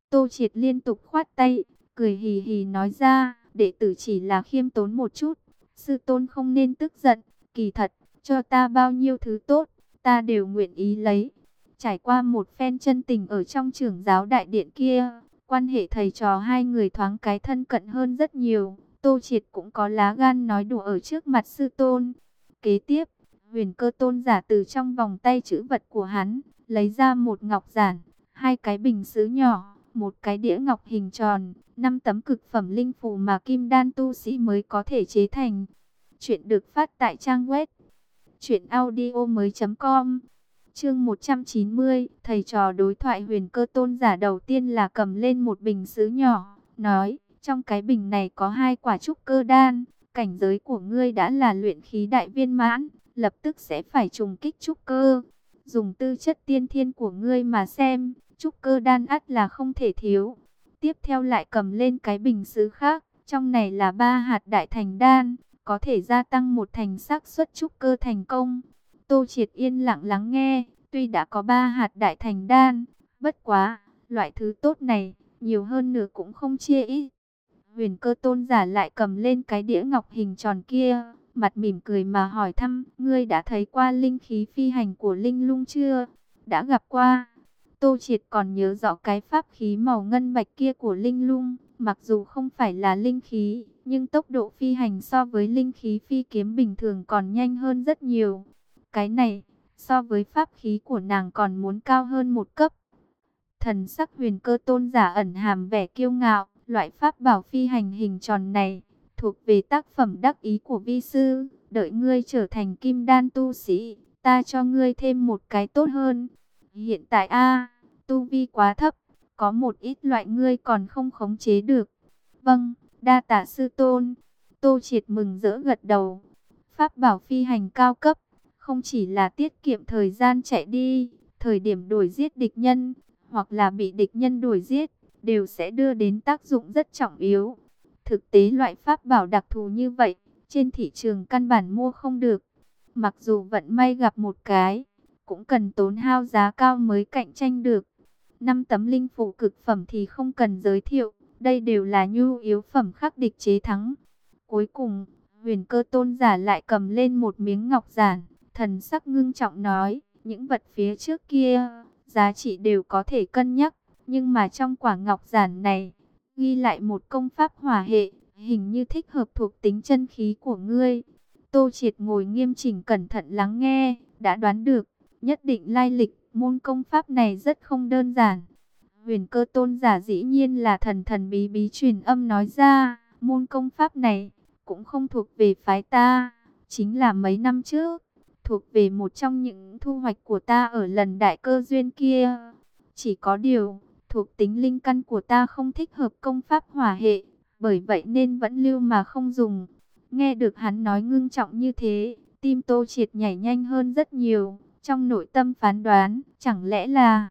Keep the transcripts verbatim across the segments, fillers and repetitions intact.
Tô Triệt liên tục khoát tay, cười hì hì nói ra, đệ tử chỉ là khiêm tốn một chút, sư tôn không nên tức giận, kỳ thật, cho ta bao nhiêu thứ tốt, ta đều nguyện ý lấy. Trải qua một phen chân tình ở trong trưởng giáo đại điện kia, quan hệ thầy trò hai người thoáng cái thân cận hơn rất nhiều. Tô Triệt cũng có lá gan nói đùa ở trước mặt sư tôn. Kế tiếp, Huyền Cơ tôn giả từ trong vòng tay trữ vật của hắn, lấy ra một ngọc giản, hai cái bình sứ nhỏ, một cái đĩa ngọc hình tròn, năm tấm cực phẩm linh phù mà kim đan tu sĩ mới có thể chế thành. Chuyện được phát tại trang web truyện audio mới chấm com. Chương một trăm chín mươi, thầy trò đối thoại. Huyền Cơ tôn giả đầu tiên là cầm lên một bình sứ nhỏ, nói, trong cái bình này có hai quả trúc cơ đan, cảnh giới của ngươi đã là luyện khí đại viên mãn, lập tức sẽ phải trùng kích trúc cơ. Dùng tư chất tiên thiên của ngươi mà xem, trúc cơ đan ắt là không thể thiếu. Tiếp theo lại cầm lên cái bình sứ khác, trong này là ba hạt đại thành đan, có thể gia tăng một thành xác suất trúc cơ thành công. Tô Triệt yên lặng lắng nghe, tuy đã có ba hạt đại thành đan, bất quá, loại thứ tốt này, nhiều hơn nữa cũng không chia ít. Huyền Cơ tôn giả lại cầm lên cái đĩa ngọc hình tròn kia, mặt mỉm cười mà hỏi thăm, ngươi đã thấy qua linh khí phi hành của linh lung chưa? Đã gặp qua. Tô Triệt còn nhớ rõ cái pháp khí màu ngân bạch kia của linh lung, mặc dù không phải là linh khí, nhưng tốc độ phi hành so với linh khí phi kiếm bình thường còn nhanh hơn rất nhiều. Cái này, so với pháp khí của nàng còn muốn cao hơn một cấp. Thần sắc Huyền Cơ tôn giả ẩn hàm vẻ kiêu ngạo, loại pháp bảo phi hành hình tròn này, thuộc về tác phẩm đắc ý của vi sư, đợi ngươi trở thành kim đan tu sĩ, ta cho ngươi thêm một cái tốt hơn. Hiện tại a, tu vi quá thấp, có một ít loại ngươi còn không khống chế được. Vâng, đa tạ sư tôn. Tô Triệt mừng rỡ gật đầu. Pháp bảo phi hành cao cấp, không chỉ là tiết kiệm thời gian chạy đi, thời điểm đuổi giết địch nhân, hoặc là bị địch nhân đuổi giết, đều sẽ đưa đến tác dụng rất trọng yếu. Thực tế loại pháp bảo đặc thù như vậy, trên thị trường căn bản mua không được. Mặc dù vận may gặp một cái, cũng cần tốn hao giá cao mới cạnh tranh được. Năm tấm linh phù cực phẩm thì không cần giới thiệu, đây đều là nhu yếu phẩm khắc địch chế thắng. Cuối cùng, Huyền Cơ tôn giả lại cầm lên một miếng ngọc giản, thần sắc ngưng trọng nói, những vật phía trước kia, giá trị đều có thể cân nhắc, nhưng mà trong quả ngọc giản này, ghi lại một công pháp hỏa hệ, hình như thích hợp thuộc tính chân khí của ngươi. Tô Triệt ngồi nghiêm chỉnh cẩn thận lắng nghe, đã đoán được, nhất định lai lịch, môn công pháp này rất không đơn giản. Huyền Cơ tôn giả dĩ nhiên là thần thần bí bí truyền âm nói ra, môn công pháp này, cũng không thuộc về phái ta, chính là mấy năm trước, thuộc về một trong những thu hoạch của ta ở lần đại cơ duyên kia. Chỉ có điều, thuộc tính linh căn của ta không thích hợp công pháp hỏa hệ, bởi vậy nên vẫn lưu mà không dùng. Nghe được hắn nói ngưng trọng như thế, tim Tô Triệt nhảy nhanh hơn rất nhiều, trong nội tâm phán đoán, chẳng lẽ là...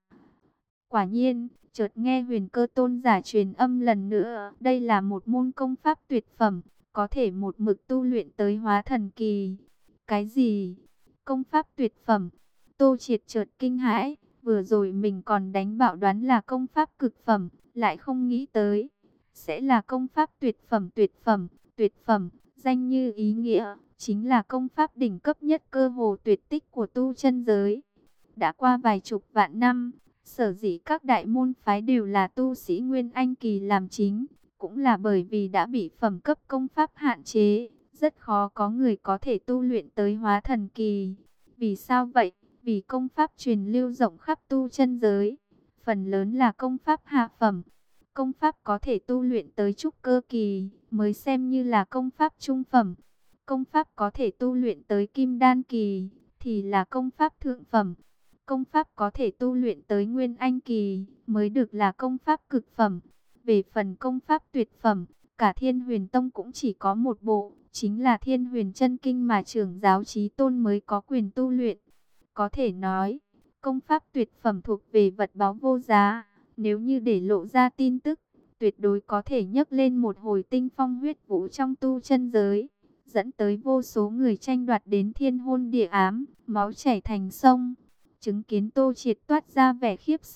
Quả nhiên, chợt nghe Huyền Cơ tôn giả truyền âm lần nữa, đây là một môn công pháp tuyệt phẩm, có thể một mực tu luyện tới hóa thần kỳ. Cái gì? Công pháp tuyệt phẩm? Tô Triệt chợt kinh hãi, vừa rồi mình còn đánh bạo đoán là công pháp cực phẩm, lại không nghĩ tới sẽ là công pháp tuyệt phẩm. Tuyệt phẩm, tuyệt phẩm, danh như ý nghĩa, chính là công pháp đỉnh cấp nhất cơ hồ tuyệt tích của tu chân giới. Đã qua vài chục vạn năm, sở dĩ các đại môn phái đều là tu sĩ Nguyên Anh kỳ làm chính, cũng là bởi vì đã bị phẩm cấp công pháp hạn chế, rất khó có người có thể tu luyện tới hóa thần kỳ. Vì sao vậy? Vì công pháp truyền lưu rộng khắp tu chân giới, phần lớn là công pháp hạ phẩm. Công pháp có thể tu luyện tới trúc cơ kỳ mới xem như là công pháp trung phẩm. Công pháp có thể tu luyện tới kim đan kỳ thì là công pháp thượng phẩm. Công pháp có thể tu luyện tới nguyên anh kỳ mới được là công pháp cực phẩm. Về phần công pháp tuyệt phẩm, cả Thiên Huyền Tông cũng chỉ có một bộ, chính là Thiên Huyền Chân Kinh mà trưởng giáo Chí Tôn mới có quyền tu luyện. Có thể nói, công pháp tuyệt phẩm thuộc về vật báu vô giá, nếu như để lộ ra tin tức, tuyệt đối có thể nhấc lên một hồi tinh phong huyết vũ trong tu chân giới, dẫn tới vô số người tranh đoạt đến thiên hôn địa ám, máu chảy thành sông. Chứng kiến Tô Triệt toát ra vẻ khiếp sợ,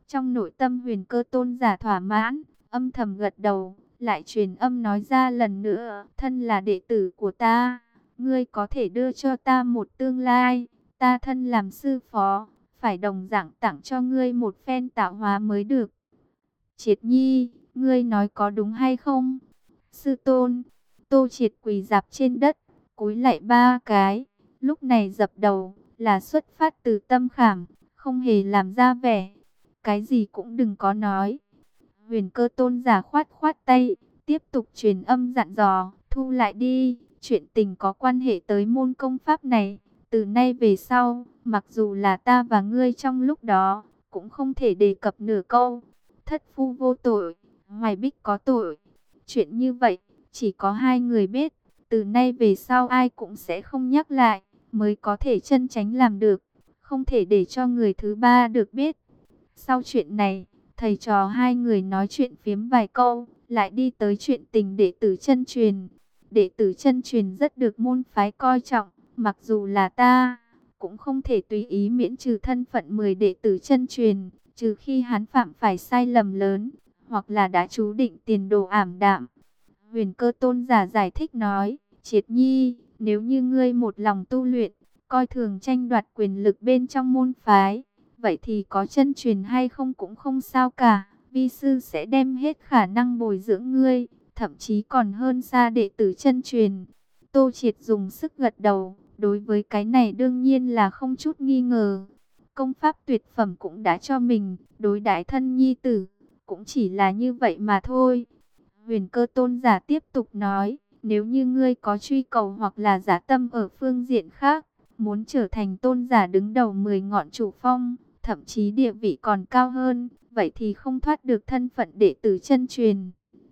Trong nội tâm Huyền Cơ tôn giả thỏa mãn, âm thầm gật đầu, lại truyền âm nói ra lần nữa, thân là đệ tử của ta, ngươi có thể đưa cho ta một tương lai, ta thân làm sư phó, phải đồng dạng tặng cho ngươi một phen tạo hóa mới được. Triệt Nhi, ngươi nói có đúng hay không? Sư tôn, Tô Triệt quỳ rạp trên đất, cúi lạy ba cái, lúc này dập đầu, là xuất phát từ tâm khảm, không hề làm ra vẻ. Cái gì cũng đừng có nói. Huyền Cơ tôn giả khoát khoát tay, tiếp tục truyền âm dặn dò, thu lại đi, chuyện tình có quan hệ tới môn công pháp này. Từ nay về sau, mặc dù là ta và ngươi trong lúc đó, cũng không thể đề cập nửa câu. Thất phu vô tội, Hoài Bích có tội. Chuyện như vậy, chỉ có hai người biết. Từ nay về sau ai cũng sẽ không nhắc lại, mới có thể chân chánh làm được. Không thể để cho người thứ ba được biết. Sau chuyện này, thầy trò hai người nói chuyện phiếm vài câu, lại đi tới chuyện tình đệ tử chân truyền. Đệ tử chân truyền rất được môn phái coi trọng, mặc dù là ta, cũng không thể tùy ý miễn trừ thân phận mười đệ tử chân truyền, trừ khi hắn phạm phải sai lầm lớn, hoặc là đã chú định tiền đồ ảm đạm. Huyền Cơ tôn giả giải thích nói, Triệt Nhi, nếu như ngươi một lòng tu luyện, coi thường tranh đoạt quyền lực bên trong môn phái, vậy thì có chân truyền hay không cũng không sao cả, vi sư sẽ đem hết khả năng bồi dưỡng ngươi, thậm chí còn hơn xa đệ tử chân truyền. Tô Triệt dùng sức gật đầu, đối với cái này đương nhiên là không chút nghi ngờ. Công pháp tuyệt phẩm cũng đã cho mình, đối đãi thân nhi tử, cũng chỉ là như vậy mà thôi. Huyền Cơ tôn giả tiếp tục nói, nếu như ngươi có truy cầu hoặc là giả tâm ở phương diện khác, muốn trở thành tôn giả đứng đầu mười ngọn chủ phong, thậm chí địa vị còn cao hơn, vậy thì không thoát được thân phận đệ tử chân truyền.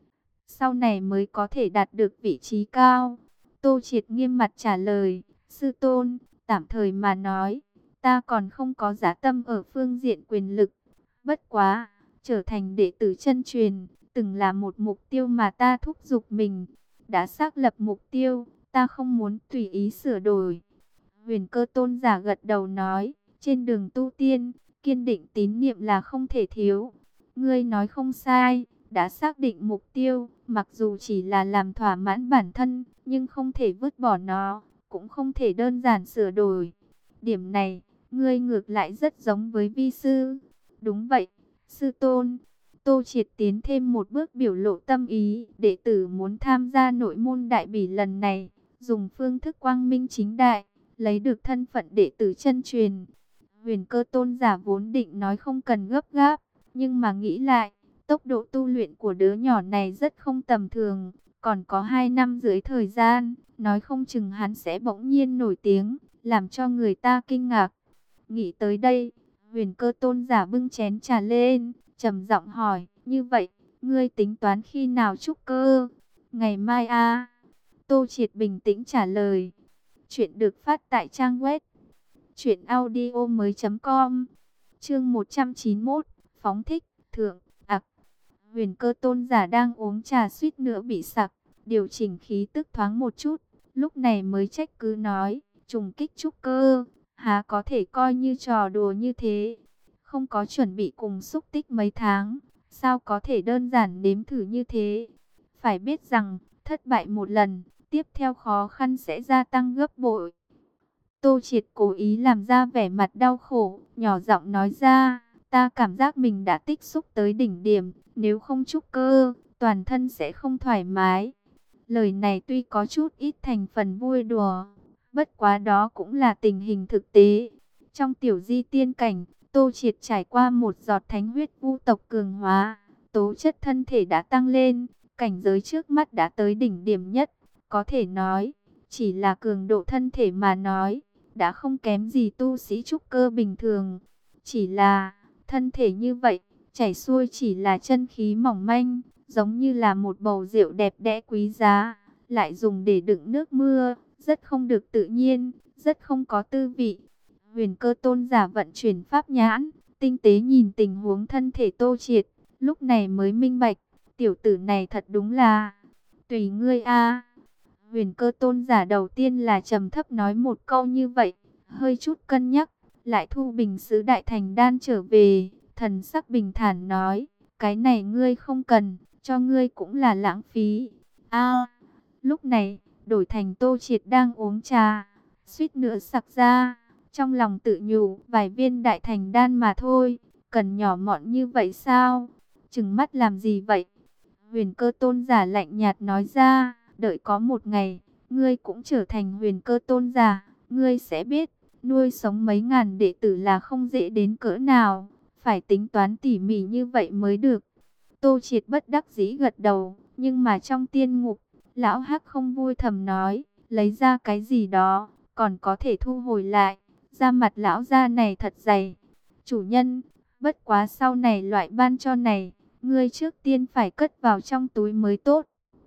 Sau này mới có thể đạt được vị trí cao. Tô Triệt nghiêm mặt trả lời, sư tôn, tạm thời mà nói, ta còn không có giả tâm ở phương diện quyền lực. Bất quá, trở thành đệ tử chân truyền, từng là một mục tiêu mà ta thúc giục mình. Đã xác lập mục tiêu, ta không muốn tùy ý sửa đổi. Huyền Cơ tôn giả gật đầu nói, trên đường tu tiên, kiên định tín niệm là không thể thiếu. Ngươi nói không sai, đã xác định mục tiêu, mặc dù chỉ là làm thỏa mãn bản thân, nhưng không thể vứt bỏ nó, cũng không thể đơn giản sửa đổi. Điểm này, ngươi ngược lại rất giống với vi sư. Đúng vậy, sư tôn. Tô Triệt tiến thêm một bước biểu lộ tâm ý, đệ tử muốn tham gia nội môn đại bỉ lần này, dùng phương thức quang minh chính đại, lấy được thân phận đệ tử chân truyền. Huyền Cơ tôn giả vốn định nói không cần gấp gáp, nhưng mà nghĩ lại, tốc độ tu luyện của đứa nhỏ này rất không tầm thường, còn có hai năm dưới thời gian, nói không chừng hắn sẽ bỗng nhiên nổi tiếng, làm cho người ta kinh ngạc. Nghĩ tới đây, Huyền Cơ tôn giả bưng chén trà lên, trầm giọng hỏi, như vậy, ngươi tính toán khi nào trúc cơ? Ngày mai a? Tô Triệt bình tĩnh trả lời. Chuyện được phát tại trang web truyện audio mới chấm com. Chương một trăm chín mươi mốt, phóng thích, thượng, ặc. Huyền Cơ tôn giả đang uống trà suýt nữa bị sặc, điều chỉnh khí tức thoáng một chút, lúc này mới trách cứ nói, trùng kích trúc cơ, há có thể coi như trò đùa như thế. Không có chuẩn bị cùng xúc tích mấy tháng, sao có thể đơn giản nếm thử như thế? Phải biết rằng, thất bại một lần, tiếp theo khó khăn sẽ gia tăng gấp bội. Tô Triệt cố ý làm ra vẻ mặt đau khổ, nhỏ giọng nói ra, ta cảm giác mình đã tích xúc tới đỉnh điểm, nếu không trúc cơ, toàn thân sẽ không thoải mái. Lời này tuy có chút ít thành phần vui đùa, bất quá đó cũng là tình hình thực tế. Trong tiểu di tiên cảnh, Tô Triệt trải qua một giọt thánh huyết vu tộc cường hóa, tố chất thân thể đã tăng lên, cảnh giới trước mắt đã tới đỉnh điểm nhất, có thể nói, chỉ là cường độ thân thể mà nói, đã không kém gì tu sĩ trúc cơ bình thường. Chỉ là, thân thể như vậy, chảy xuôi chỉ là chân khí mỏng manh, giống như là một bầu rượu đẹp đẽ quý giá, lại dùng để đựng nước mưa, rất không được tự nhiên, rất không có tư vị. Huyền Cơ tôn giả vận chuyển pháp nhãn, tinh tế nhìn tình huống thân thể Tô Triệt, lúc này mới minh bạch, tiểu tử này thật đúng là, tùy ngươi a. Huyền Cơ tôn giả đầu tiên là trầm thấp nói một câu như vậy, hơi chút cân nhắc, lại thu bình sứ đại thành đan trở về, thần sắc bình thản nói, cái này ngươi không cần, cho ngươi cũng là lãng phí. A, lúc này, đổi thành Tô Triệt đang uống trà, suýt nữa sặc ra, trong lòng tự nhủ, vài viên đại thành đan mà thôi, cần nhỏ mọn như vậy sao? Trừng mắt làm gì vậy? Huyền Cơ Tôn giả lạnh nhạt nói ra, đợi có một ngày, ngươi cũng trở thành Huyền Cơ Tôn giả, ngươi sẽ biết, nuôi sống mấy ngàn đệ tử là không dễ đến cỡ nào, phải tính toán tỉ mỉ như vậy mới được. Tô Triệt bất đắc dĩ gật đầu, nhưng mà trong tiên ngục, lão Hắc không vui thầm nói, lấy ra cái gì đó, còn có thể thu hồi lại, da mặt lão gia này thật dày. Chủ nhân, bất quá sau này loại ban cho này, ngươi trước tiên phải cất vào trong túi mới tốt.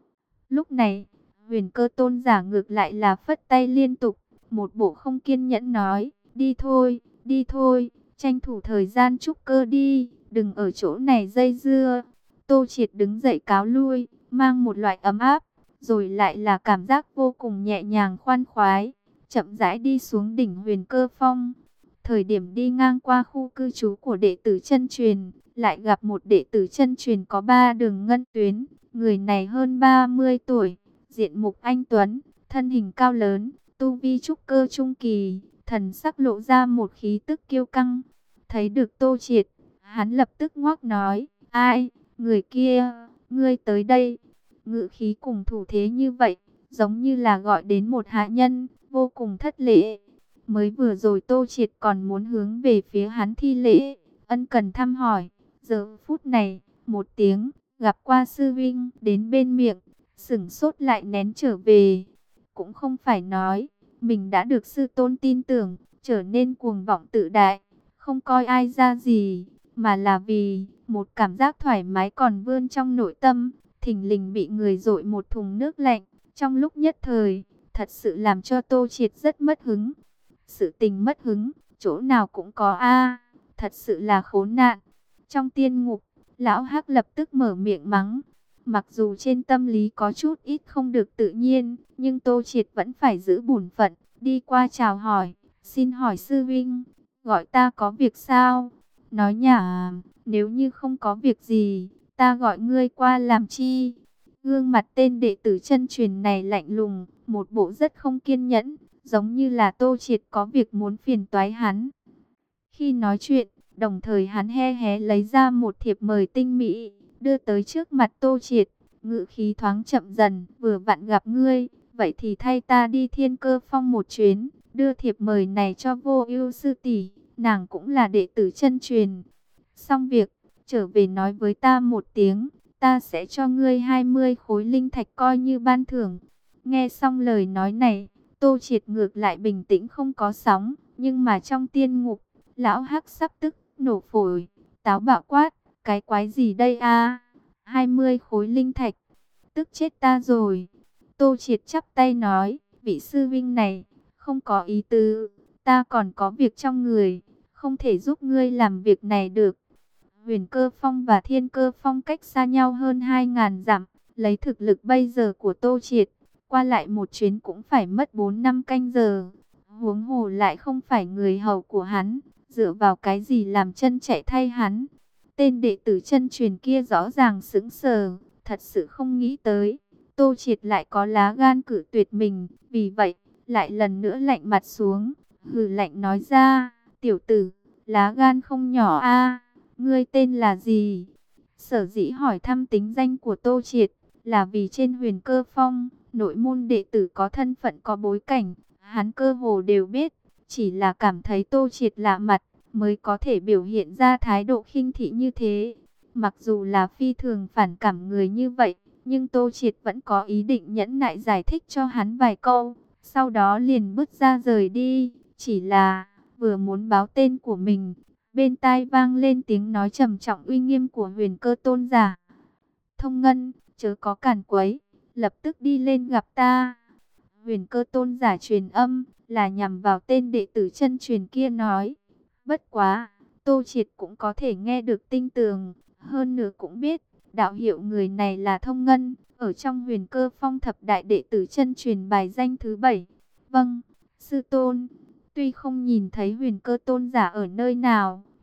Lúc này, Huyền Cơ Tôn giả ngược lại là phất tay liên tục, một bộ không kiên nhẫn nói, đi thôi, đi thôi, tranh thủ thời gian trúc cơ đi, đừng ở chỗ này dây dưa. Tô Triệt đứng dậy cáo lui, mang một loại ấm áp, rồi lại là cảm giác vô cùng nhẹ nhàng khoan khoái, chậm rãi đi xuống đỉnh Huyền Cơ Phong. Thời điểm đi ngang qua khu cư trú của đệ tử chân truyền, lại gặp một đệ tử chân truyền có ba đường ngân tuyến, người này hơn ba mươi tuổi, diện mục anh tuấn, thân hình cao lớn, tu vi trúc cơ trung kỳ, thần sắc lộ ra một khí tức kiêu căng. Thấy được Tô Triệt, hắn lập tức ngoác nói, ai, người kia, ngươi tới đây. Ngữ khí cùng thủ thế như vậy, giống như là gọi đến một hạ nhân, vô cùng thất lễ. Mới vừa rồi Tô Triệt còn muốn hướng về phía hắn thi lễ, ân cần thăm hỏi. Giờ phút này, một tiếng, gặp qua sư vinh, đến bên miệng, sửng sốt lại nén trở về. Cũng không phải nói, mình đã được sư tôn tin tưởng, trở nên cuồng vọng tự đại, không coi ai ra gì, mà là vì một cảm giác thoải mái còn vươn trong nội tâm, thình lình bị người dội một thùng nước lạnh, trong lúc nhất thời, thật sự làm cho Tô Triệt rất mất hứng. Sự tình mất hứng, chỗ nào cũng có a, thật sự là khốn nạn. Trong tiên ngục, lão Hắc lập tức mở miệng mắng. Mặc dù trên tâm lý có chút ít không được tự nhiên, nhưng Tô Triệt vẫn phải giữ bổn phận, đi qua chào hỏi, xin hỏi sư vinh, gọi ta có việc sao? Nói nhả, nếu như không có việc gì, ta gọi ngươi qua làm chi? Gương mặt tên đệ tử chân truyền này lạnh lùng, một bộ rất không kiên nhẫn, giống như là Tô Triệt có việc muốn phiền toái hắn. Khi nói chuyện, đồng thời hắn he hé lấy ra một thiệp mời tinh mỹ, đưa tới trước mặt Tô Triệt, ngữ khí thoáng chậm dần, vừa vặn gặp ngươi, vậy thì thay ta đi Thiên Cơ Phong một chuyến, đưa thiệp mời này cho Vô Ưu sư tỷ, nàng cũng là đệ tử chân truyền. Xong việc, trở về nói với ta một tiếng, ta sẽ cho ngươi hai mươi khối linh thạch coi như ban thưởng. Nghe xong lời nói này, Tô Triệt ngược lại bình tĩnh không có sóng, nhưng mà trong tiên ngục, lão Hắc sắp tức nổ phổi, táo bạo quát, cái quái gì đây a? hai mươi khối linh thạch, tức chết ta rồi. Tô Triệt chắp tay nói, vị sư vinh này, không có ý tứ, ta còn có việc trong người, không thể giúp ngươi làm việc này được. Huyền Cơ Phong và Thiên Cơ Phong cách xa nhau hơn hai ngàn dặm, lấy thực lực bây giờ của Tô Triệt, qua lại một chuyến cũng phải mất bốn năm canh giờ. Huống hồ lại không phải người hầu của hắn, dựa vào cái gì làm chân chạy thay hắn. Tên đệ tử chân truyền kia rõ ràng sững sờ, thật sự không nghĩ tới, Tô Triệt lại có lá gan cử tuyệt mình, vì vậy, lại lần nữa lạnh mặt xuống, hừ lạnh nói ra, tiểu tử, lá gan không nhỏ a, ngươi tên là gì? Sở dĩ hỏi thăm tính danh của Tô Triệt, là vì trên Huyền Cơ Phong, nội môn đệ tử có thân phận có bối cảnh, hắn cơ hồ đều biết, chỉ là cảm thấy Tô Triệt lạ mặt, mới có thể biểu hiện ra thái độ khinh thị như thế. Mặc dù là phi thường phản cảm người như vậy, nhưng Tô Triệt vẫn có ý định nhẫn nại giải thích cho hắn vài câu, sau đó liền bước ra rời đi. Chỉ là, vừa muốn báo tên của mình, bên tai vang lên tiếng nói trầm trọng uy nghiêm của Huyền Cơ Tôn giả. Thông Ngân, chớ có cản quấy, lập tức đi lên gặp ta. Huyền Cơ Tôn giả truyền âm, là nhằm vào tên đệ tử chân truyền kia nói. Bất quá, Tô Triệt cũng có thể nghe được tinh tường, hơn nữa cũng biết, đạo hiệu người này là Thông Ngân, ở trong Huyền Cơ Phong thập đại đệ tử chân truyền bài danh thứ bảy. Vâng, sư tôn, tuy không nhìn thấy Huyền Cơ Tôn giả ở nơi nào,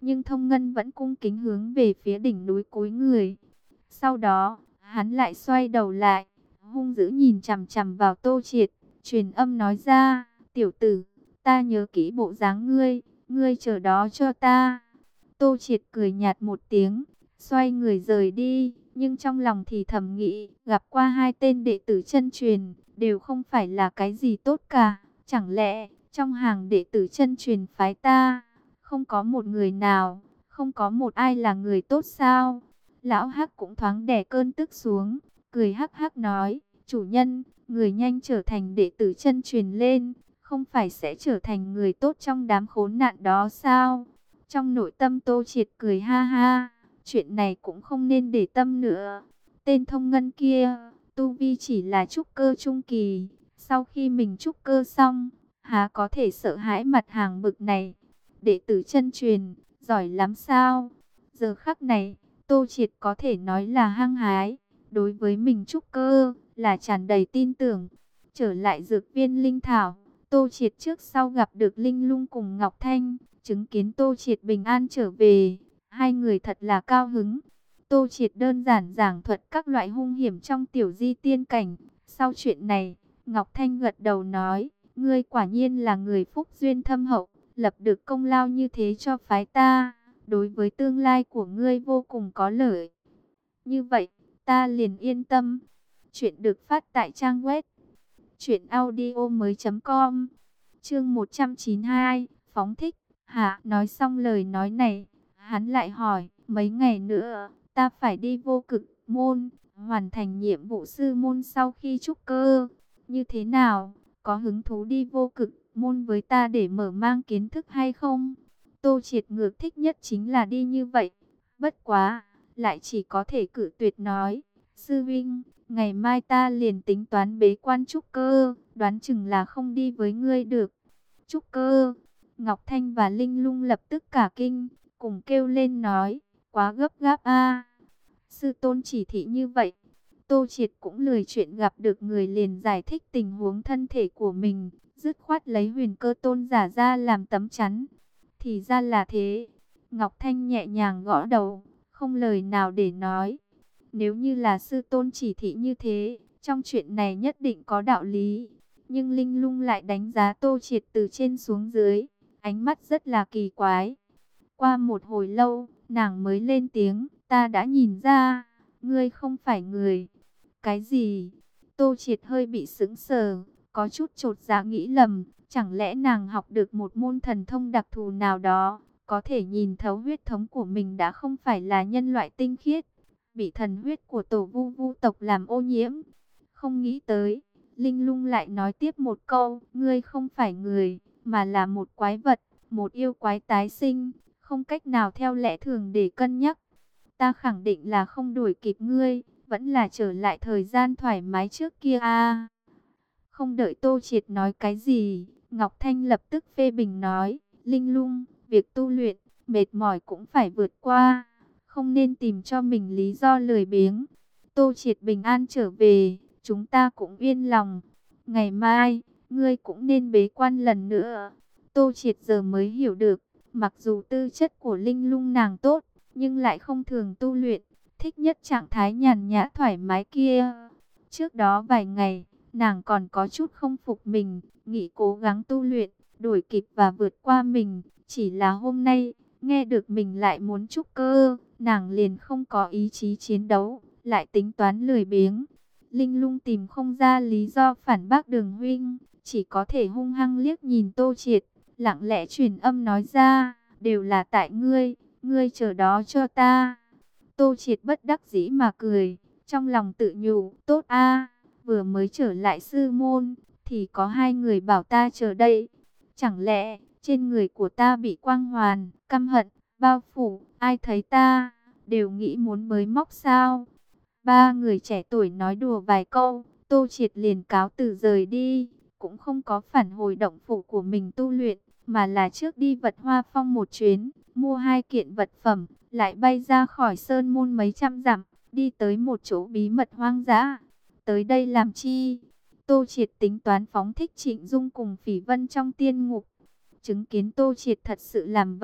nhưng Thông Ngân vẫn cung kính hướng về phía đỉnh núi cúi người. Sau đó, hắn lại xoay đầu lại, hung dữ nhìn chằm chằm vào Tô Triệt, truyền âm nói ra, tiểu tử, ta nhớ kỹ bộ dáng ngươi, ngươi chờ đó cho ta. Tô Triệt cười nhạt một tiếng, xoay người rời đi, nhưng trong lòng thì thầm nghĩ, gặp qua hai tên đệ tử chân truyền, đều không phải là cái gì tốt cả. Chẳng lẽ, trong hàng đệ tử chân truyền phái ta, không có một người nào, không có một ai là người tốt sao? Lão Hắc cũng thoáng đè cơn tức xuống, cười hắc hắc nói, chủ nhân, người nhanh trở thành đệ tử chân truyền lên, không phải sẽ trở thành người tốt trong đám khốn nạn đó sao? Trong nội tâm Tô Triệt cười ha ha, chuyện này cũng không nên để tâm nữa. Tên Thông Ngân kia, tu vi chỉ là trúc cơ trung kỳ, sau khi mình trúc cơ xong, há có thể sợ hãi mặt hàng bực này. Đệ tử chân truyền, giỏi lắm sao? Giờ khắc này, Tô Triệt có thể nói là hăng hái, đối với mình trúc cơ, là tràn đầy tin tưởng. Trở lại dược viên linh thảo, Tô Triệt trước sau gặp được Linh Lung cùng Ngọc Thanh, chứng kiến Tô Triệt bình an trở về, hai người thật là cao hứng. Tô Triệt đơn giản giảng thuật các loại hung hiểm trong tiểu di tiên cảnh. Sau chuyện này, Ngọc Thanh gật đầu nói, ngươi quả nhiên là người phúc duyên thâm hậu, lập được công lao như thế cho phái ta, đối với tương lai của ngươi vô cùng có lợi. Như vậy, ta liền yên tâm. Chuyện được phát tại trang web truyện audio mới chấm com. Chương một trăm chín mươi hai, phóng thích. Hả, nói xong lời nói này, hắn lại hỏi, mấy ngày nữa, ta phải đi vô cực môn, hoàn thành nhiệm vụ sư môn sau khi trúc cơ. Như thế nào, có hứng thú đi vô cực môn với ta để mở mang kiến thức hay không? Tô Triệt ngược thích nhất chính là đi như vậy. Bất quá, lại chỉ có thể cự tuyệt nói, sư vinh, ngày mai ta liền tính toán bế quan trúc cơ, đoán chừng là không đi với ngươi được. Trúc cơ, Ngọc Thanh và Linh Lung lập tức cả kinh, cùng kêu lên nói, quá gấp gáp a. Sư tôn chỉ thị như vậy. Tô Triệt cũng lười chuyện gặp được người liền giải thích tình huống thân thể của mình, dứt khoát lấy huyền cơ tôn giả ra làm tấm chắn. Thì ra là thế. Ngọc Thanh nhẹ nhàng gõ đầu, không lời nào để nói. Nếu như là sư tôn chỉ thị như thế, trong chuyện này nhất định có đạo lý. Nhưng Linh Lung lại đánh giá Tô Triệt từ trên xuống dưới, ánh mắt rất là kỳ quái. Qua một hồi lâu, nàng mới lên tiếng, ta đã nhìn ra, ngươi không phải người. Cái gì? Tô Triệt hơi bị sững sờ, có chút chột dạ nghĩ lầm, chẳng lẽ nàng học được một môn thần thông đặc thù nào đó, có thể nhìn thấu huyết thống của mình đã không phải là nhân loại tinh khiết, bị thần huyết của tổ vu vu tộc làm ô nhiễm. Không nghĩ tới, Linh Lung lại nói tiếp một câu, ngươi không phải người, mà là một quái vật, một yêu quái tái sinh, không cách nào theo lẽ thường để cân nhắc. Ta khẳng định là không đuổi kịp ngươi, vẫn là trở lại thời gian thoải mái trước kia a. Không đợi Tô Triệt nói cái gì, Ngọc Thanh lập tức phê bình nói, Linh Lung, việc tu luyện, mệt mỏi cũng phải vượt qua, không nên tìm cho mình lý do lười biếng. Tô Triệt bình an trở về, chúng ta cũng yên lòng. Ngày mai, ngươi cũng nên bế quan lần nữa. Tô Triệt giờ mới hiểu được, mặc dù tư chất của Linh Lung nàng tốt, nhưng lại không thường tu luyện, thích nhất trạng thái nhàn nhã thoải mái kia. Trước đó vài ngày, nàng còn có chút không phục mình, nghĩ cố gắng tu luyện, đuổi kịp và vượt qua mình. Chỉ là hôm nay, nghe được mình lại muốn trúc cơ, nàng liền không có ý chí chiến đấu, lại tính toán lười biếng. Linh Lung tìm không ra lý do phản bác Đường huynh, chỉ có thể hung hăng liếc nhìn Tô Triệt, lặng lẽ truyền âm nói ra, đều là tại ngươi, ngươi chờ đó cho ta. Tô Triệt bất đắc dĩ mà cười, trong lòng tự nhủ, tốt a, vừa mới trở lại sư môn, thì có hai người bảo ta chờ đây. Chẳng lẽ, trên người của ta bị quang hoàn, căm hận, bao phủ, ai thấy ta, đều nghĩ muốn bới móc sao? Ba người trẻ tuổi nói đùa vài câu, Tô Triệt liền cáo từ rời đi, cũng không có phản hồi động phủ của mình tu luyện, mà là trước đi Vật Hoa Phong một chuyến, mua hai kiện vật phẩm, lại bay ra khỏi sơn môn mấy trăm dặm, đi tới một chỗ bí mật hoang dã. Tới đây làm chi? Tô Triệt tính toán phóng thích Trịnh Dung cùng Phỉ Vân trong tiên ngục. Chứng kiến Tô Triệt thật sự làm vậy,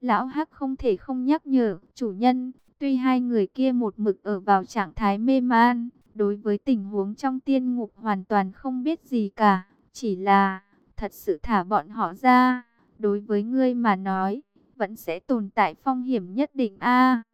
Lão Hắc không thể không nhắc nhở, chủ nhân, tuy hai người kia một mực ở vào trạng thái mê man, đối với tình huống trong tiên ngục hoàn toàn không biết gì cả, chỉ là thật sự thả bọn họ ra, đối với ngươi mà nói, vẫn sẽ tồn tại phong hiểm nhất định a.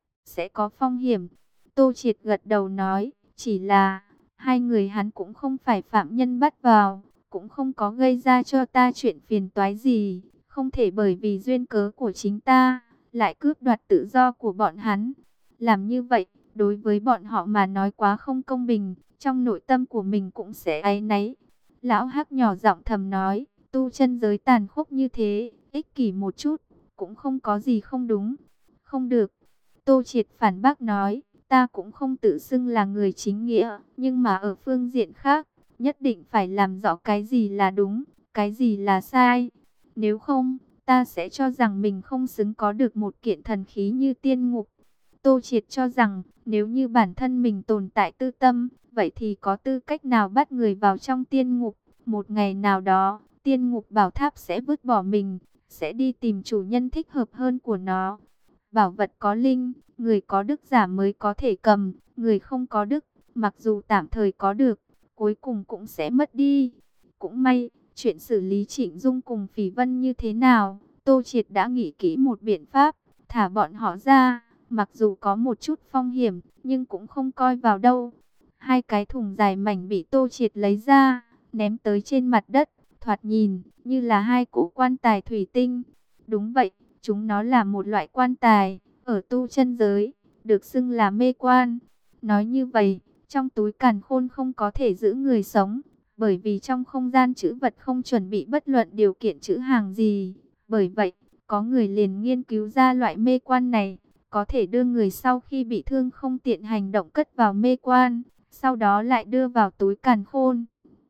Sẽ có phong hiểm. Tô Triệt gật đầu nói, chỉ là hai người hắn cũng không phải phạm nhân bắt vào, cũng không có gây ra cho ta chuyện phiền toái gì, không thể bởi vì duyên cớ của chính ta lại cướp đoạt tự do của bọn hắn. Làm như vậy, đối với bọn họ mà nói quá không công bình, trong nội tâm của mình cũng sẽ áy náy. Lão Hắc nhỏ giọng thầm nói, tu chân giới tàn khốc như thế, ích kỷ một chút, cũng không có gì không đúng. Không được. Tô Triệt phản bác nói, ta cũng không tự xưng là người chính nghĩa, nhưng mà ở phương diện khác, nhất định phải làm rõ cái gì là đúng, cái gì là sai. Nếu không, ta sẽ cho rằng mình không xứng có được một kiện thần khí như tiên ngục. Tô Triệt cho rằng, nếu như bản thân mình tồn tại tư tâm, vậy thì có tư cách nào bắt người vào trong tiên ngục. Một ngày nào đó, tiên ngục bảo tháp sẽ vứt bỏ mình, sẽ đi tìm chủ nhân thích hợp hơn của nó. Bảo vật có linh, người có đức giả mới có thể cầm, người không có đức, mặc dù tạm thời có được, cuối cùng cũng sẽ mất đi. Cũng may, chuyện xử lý Trịnh Dung cùng Phỉ Vân như thế nào, Tô Triệt đã nghĩ kỹ một biện pháp, thả bọn họ ra, mặc dù có một chút phong hiểm, nhưng cũng không coi vào đâu. Hai cái thùng dài mảnh bị Tô Triệt lấy ra, ném tới trên mặt đất, thoạt nhìn như là hai cỗ quan tài thủy tinh. Đúng vậy, chúng nó là một loại quan tài, ở tu chân giới, được xưng là mê quan. Nói như vậy, trong túi càn khôn không có thể giữ người sống, bởi vì trong không gian trữ vật không chuẩn bị bất luận điều kiện trữ hàng gì. Bởi vậy, có người liền nghiên cứu ra loại mê quan này, có thể đưa người sau khi bị thương không tiện hành động cất vào mê quan, sau đó lại đưa vào túi càn khôn.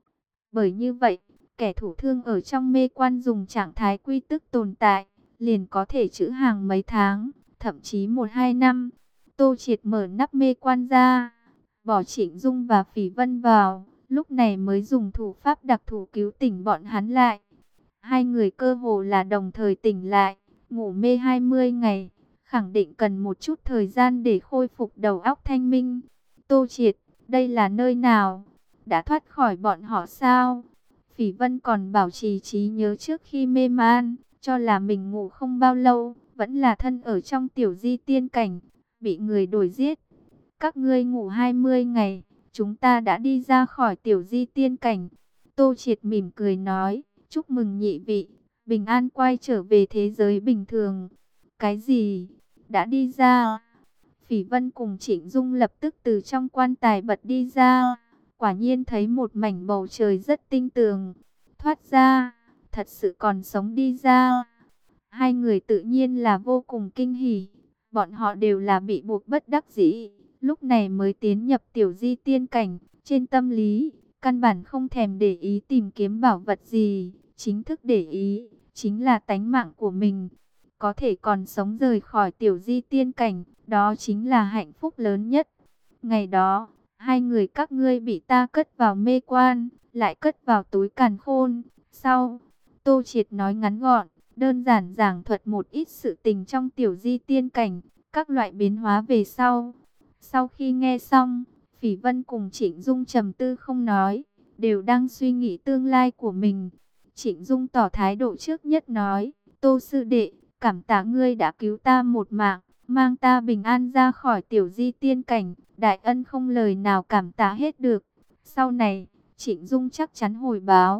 Bởi như vậy, kẻ thủ thương ở trong mê quan dùng trạng thái quy tức tồn tại, liền có thể trữ hàng mấy tháng, thậm chí một hai năm. Tô Triệt mở nắp mê quan ra, bỏ Trịnh Dung và Phỉ Vân vào, lúc này mới dùng thủ pháp đặc thù cứu tỉnh bọn hắn lại. Hai người cơ hồ là đồng thời tỉnh lại, ngủ mê hai mươi ngày, khẳng định cần một chút thời gian để khôi phục đầu óc thanh minh. Tô Triệt, đây là nơi nào? Đã thoát khỏi bọn họ sao? Phỉ Vân còn bảo trì trí nhớ trước khi mê man, cho là mình ngủ không bao lâu, vẫn là thân ở trong tiểu di tiên cảnh, bị người đuổi giết. Các ngươi ngủ hai mươi ngày, chúng ta đã đi ra khỏi tiểu di tiên cảnh. Tô Triệt mỉm cười nói, chúc mừng nhị vị, bình an quay trở về thế giới bình thường. Cái gì? Đã đi ra? Phỉ Vân cùng Trịnh Dung lập tức từ trong quan tài bật đi ra. Quả nhiên thấy một mảnh bầu trời rất tinh tường. Thoát ra, thật sự còn sống đi ra. Hai người tự nhiên là vô cùng kinh hỉ. Bọn họ đều là bị buộc bất đắc dĩ, lúc này mới tiến nhập tiểu di tiên cảnh. Trên tâm lý, căn bản không thèm để ý tìm kiếm bảo vật gì. Chính thức để ý, chính là tánh mạng của mình. Có thể còn sống rời khỏi tiểu di tiên cảnh, đó chính là hạnh phúc lớn nhất. Ngày đó, hai người các ngươi bị ta cất vào mê quan, lại cất vào túi càn khôn. Sau, Tô Triệt nói ngắn gọn, đơn giản giảng thuật một ít sự tình trong tiểu di tiên cảnh, các loại biến hóa về sau. Sau khi nghe xong, Phỉ Vân cùng Trịnh Dung trầm tư không nói, đều đang suy nghĩ tương lai của mình. Trịnh Dung tỏ thái độ trước nhất nói, Tô sư đệ, cảm tạ ngươi đã cứu ta một mạng, mang ta bình an ra khỏi tiểu di tiên cảnh, đại ân không lời nào cảm tạ hết được. Sau này, Trịnh Dung chắc chắn hồi báo.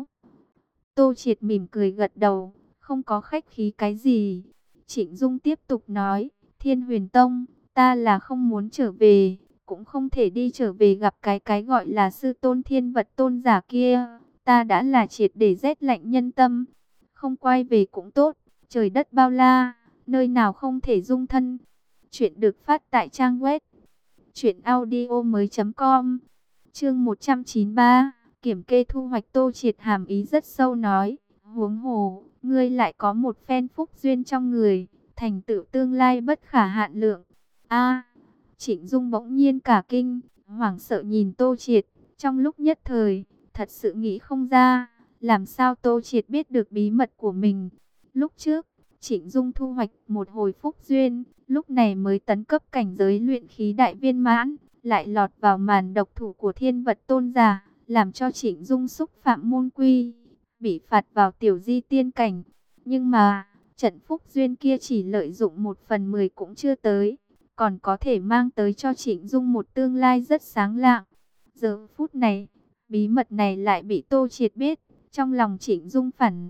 Tô Triệt mỉm cười gật đầu, không có khách khí cái gì. Trịnh Dung tiếp tục nói, Thiên Huyền Tông, ta là không muốn trở về, cũng không thể đi trở về gặp cái cái gọi là sư tôn thiên vật tôn giả kia. Ta đã là triệt để rét lạnh nhân tâm, không quay về cũng tốt, trời đất bao la, nơi nào không thể dung thân. Chuyện được phát tại trang web truyện audio mới chấm com. Chương một trăm chín mươi ba, kiểm kê thu hoạch. Tô Triệt hàm ý rất sâu nói, huống hồ, ngươi lại có một phen phúc duyên trong người, thành tựu tương lai bất khả hạn lượng. A, Trịnh Dung bỗng nhiên cả kinh, hoảng sợ nhìn Tô Triệt, trong lúc nhất thời, thật sự nghĩ không ra, làm sao Tô Triệt biết được bí mật của mình. Lúc trước, Trịnh Dung thu hoạch một hồi phúc duyên, lúc này mới tấn cấp cảnh giới luyện khí đại viên mãn, lại lọt vào màn độc thủ của thiên vật tôn giả, làm cho Trịnh Dung xúc phạm môn quy, bị phạt vào tiểu di tiên cảnh. Nhưng mà, trận phúc duyên kia chỉ lợi dụng một phần mười cũng chưa tới, còn có thể mang tới cho Trịnh Dung một tương lai rất sáng lạng. Giờ phút này, bí mật này lại bị Tô Triệt biết, trong lòng Trịnh Dung phản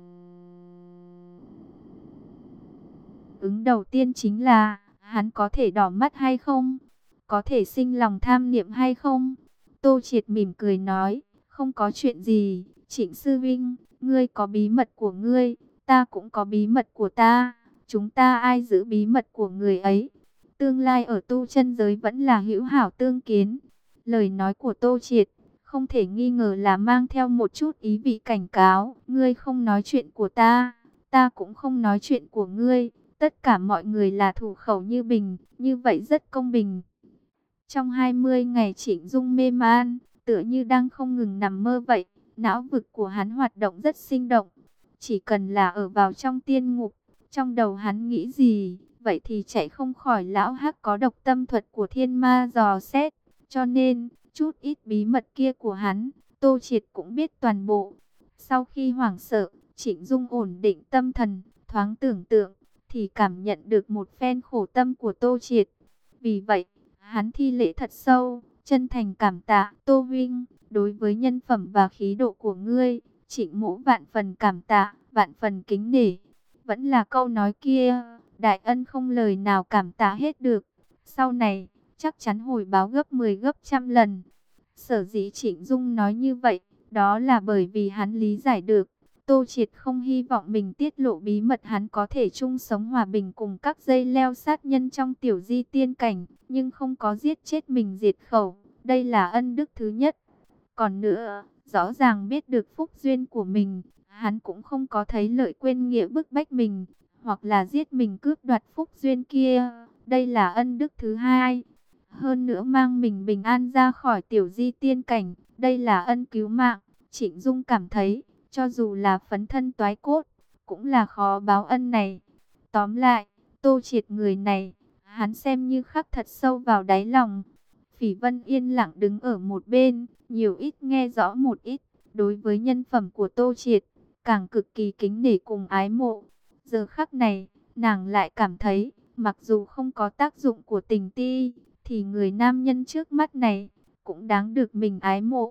ứng đầu tiên chính là, hắn có thể đỏ mắt hay không? Có thể sinh lòng tham niệm hay không? Tô Triệt mỉm cười nói, không có chuyện gì, Trịnh sư vinh, ngươi có bí mật của ngươi, ta cũng có bí mật của ta, chúng ta ai giữ bí mật của người ấy? Tương lai ở tu chân giới vẫn là hữu hảo tương kiến. Lời nói của Tô Triệt không thể nghi ngờ là mang theo một chút ý vị cảnh cáo, ngươi không nói chuyện của ta, ta cũng không nói chuyện của ngươi. Tất cả mọi người là thủ khẩu như bình, như vậy rất công bình. Trong hai mươi ngày Trịnh Dung mê man, tựa như đang không ngừng nằm mơ vậy, não vực của hắn hoạt động rất sinh động. Chỉ cần là ở vào trong tiên ngục, trong đầu hắn nghĩ gì, vậy thì chạy không khỏi lão hắc có độc tâm thuật của thiên ma dò xét. Cho nên, chút ít bí mật kia của hắn, Tô Triệt cũng biết toàn bộ. Sau khi hoảng sợ, Trịnh Dung ổn định tâm thần, thoáng tưởng tượng, thì cảm nhận được một phen khổ tâm của Tô Triệt. Vì vậy, hắn thi lễ thật sâu, chân thành cảm tạ Tô Vinh, đối với nhân phẩm và khí độ của ngươi, Trịnh mỗ vạn phần cảm tạ, vạn phần kính nể. Vẫn là câu nói kia, đại ân không lời nào cảm tạ hết được. Sau này, chắc chắn hồi báo gấp mười gấp trăm lần. Sở dĩ Trịnh Dung nói như vậy, đó là bởi vì hắn lý giải được. Tô Triệt không hy vọng mình tiết lộ bí mật hắn có thể chung sống hòa bình cùng các dây leo sát nhân trong tiểu di tiên cảnh, nhưng không có giết chết mình diệt khẩu. Đây là ân đức thứ nhất. Còn nữa, rõ ràng biết được phúc duyên của mình, hắn cũng không có thấy lợi quên nghĩa bức bách mình, hoặc là giết mình cướp đoạt phúc duyên kia. Đây là ân đức thứ hai. Hơn nữa mang mình bình an ra khỏi tiểu di tiên cảnh, đây là ân cứu mạng. Trịnh Dung cảm thấy, cho dù là phấn thân toái cốt, cũng là khó báo ân này. Tóm lại, Tô Triệt người này, hắn xem như khắc thật sâu vào đáy lòng. Phỉ Vân yên lặng đứng ở một bên, nhiều ít nghe rõ một ít. Đối với nhân phẩm của Tô Triệt, càng cực kỳ kính nể cùng ái mộ. Giờ khắc này, nàng lại cảm thấy, mặc dù không có tác dụng của tình ti, thì người nam nhân trước mắt này, cũng đáng được mình ái mộ.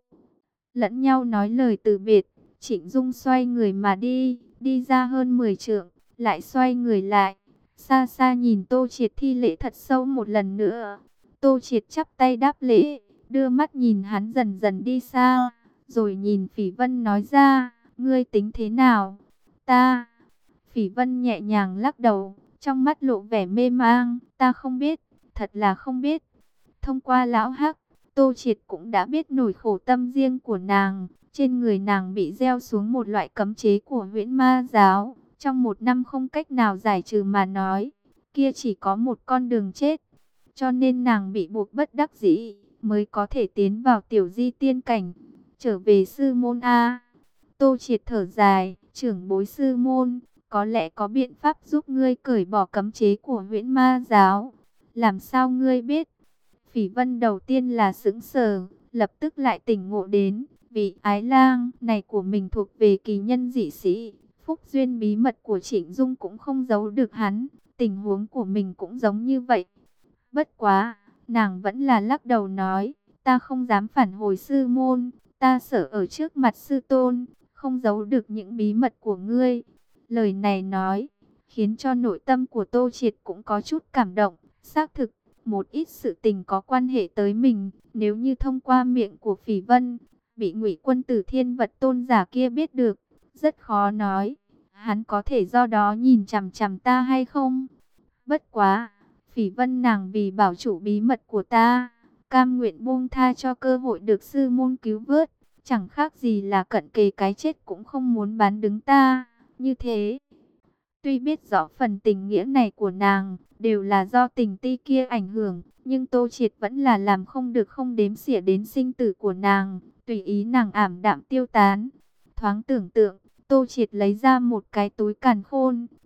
Lẫn nhau nói lời từ biệt, Trịnh Dung xoay người mà đi, đi ra hơn mười trượng, lại xoay người lại, xa xa nhìn Tô Triệt thi lễ thật sâu một lần nữa. Tô Triệt chắp tay đáp lễ, đưa mắt nhìn hắn dần dần đi xa, rồi nhìn Phỉ Vân nói ra, ngươi tính thế nào? Ta. Phỉ Vân nhẹ nhàng lắc đầu, trong mắt lộ vẻ mê mang, ta không biết, thật là không biết. Thông qua lão hắc, Tô Triệt cũng đã biết nỗi khổ tâm riêng của nàng. Trên người nàng bị gieo xuống một loại cấm chế của huyễn ma giáo, trong một năm không cách nào giải trừ mà nói, kia chỉ có một con đường chết. Cho nên nàng bị buộc bất đắc dĩ, mới có thể tiến vào tiểu di tiên cảnh, trở về sư môn A. Tô Triệt thở dài, trưởng bối sư môn, có lẽ có biện pháp giúp ngươi cởi bỏ cấm chế của huyễn ma giáo. Làm sao ngươi biết? Phỉ Vân đầu tiên là sững sờ, lập tức lại tỉnh ngộ đến, vị ái lang này của mình thuộc về kỳ nhân dị sĩ. Phúc duyên bí mật của Trịnh Dung cũng không giấu được hắn, tình huống của mình cũng giống như vậy. Bất quá, nàng vẫn là lắc đầu nói, ta không dám phản hồi sư môn, ta sợ ở trước mặt sư tôn, không giấu được những bí mật của ngươi. Lời này nói, khiến cho nội tâm của Tô Triệt cũng có chút cảm động, xác thực. Một ít sự tình có quan hệ tới mình, nếu như thông qua miệng của Phỉ Vân, bị Ngụy Quân Tử thiên vật tôn giả kia biết được, rất khó nói, hắn có thể do đó nhìn chằm chằm ta hay không. Bất quá, Phỉ Vân nàng vì bảo chủ bí mật của ta, cam nguyện buông tha cho cơ hội được sư môn cứu vớt, chẳng khác gì là cận kề cái chết cũng không muốn bán đứng ta, như thế. Tuy biết rõ phần tình nghĩa này của nàng đều là do tình ti kia ảnh hưởng, nhưng Tô Triệt vẫn là làm không được không đếm xỉa đến sinh tử của nàng, tùy ý nàng ảm đạm tiêu tán. Thoáng tưởng tượng, Tô Triệt lấy ra một cái túi càn khôn,